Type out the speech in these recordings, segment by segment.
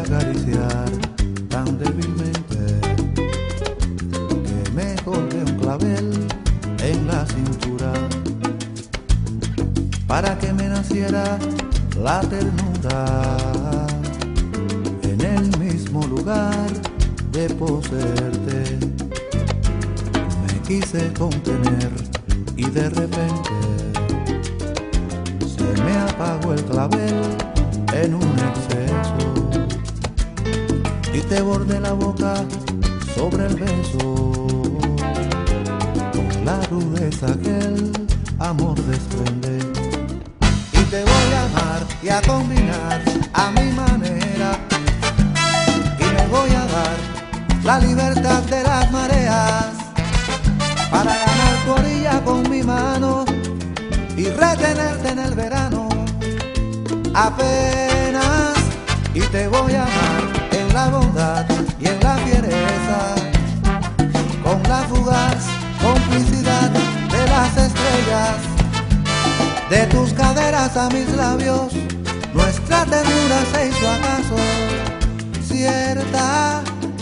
acariciar tan débilmente que me colgué un clavel en la cintura para que me naciera la ternura en el mismo lugar de poseerte. Me quise contener y de repente se me apagó el clavel en un exceso y te bordé la boca sobre el beso con la rudeza que el amor desprende. Y te voy a amar y a combinar a mi manera y me voy a dar la libertad de las mareas para ganar tu orilla con mi mano y retenerte en el verano apenas. Y te voy a amar en la bondad y en la fiereza, con la fugaz complicidad de las estrellas, de tus caderas a mis labios. Nuestra ternura se hizo acaso cierta.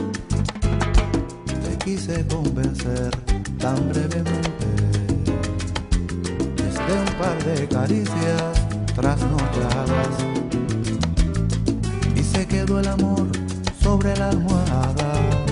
Te quise convencer tan brevemente, desde un par de caricias trasnochadas, y se quedó el amor sobre la almohada,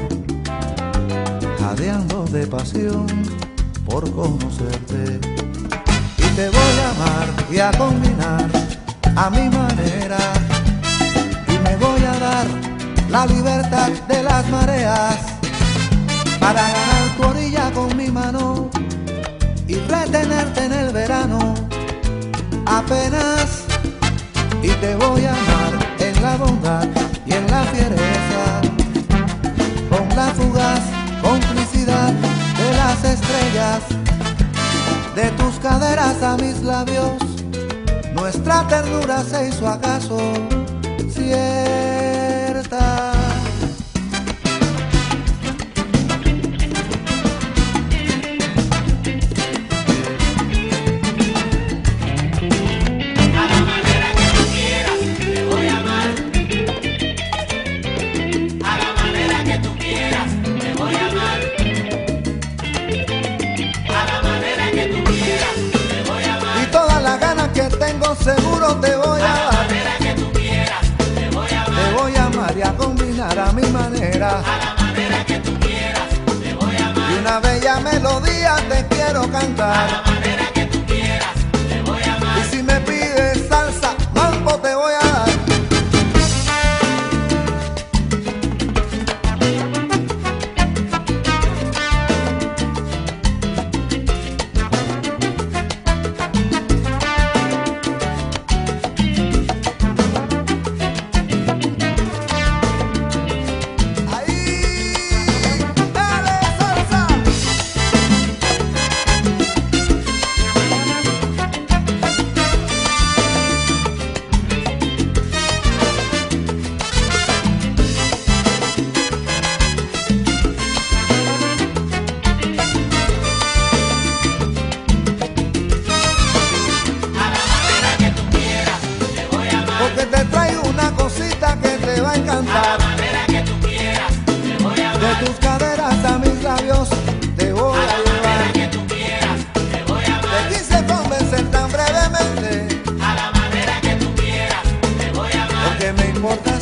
jadeando de pasión por conocerte. Y te voy a amar y a combinar a mi manera, y me voy a dar la libertad de las mareas para ganar tu orilla con mi mano y retenerte en el verano apenas. Y te voy a amar en la bondad y en la fiereza, con la fugaz complicidad de las estrellas, de tus caderas a mis labios. Nuestra ternura se hizo acaso cierta. Seguro te voy a dar, a la manera que tú quieras, te voy a amar. Te voy a amar y a combinar a mi manera, A la manera que tú quieras, te voy a amar. y una bella melodía te quiero A cantar. la manera que tú quieras, te voy a amar. Y si me pides salsa, mambo te voy a dar. Porque te traigo una cosita que te va a A la encantar. manera que tú quieras, te voy a amar. De tus caderas a mis labios te voy A a la manera llevar. que tú quieras, te voy a amar. Te quise convencer tan brevemente, A la manera que tú quieras, te voy a amar. porque me importa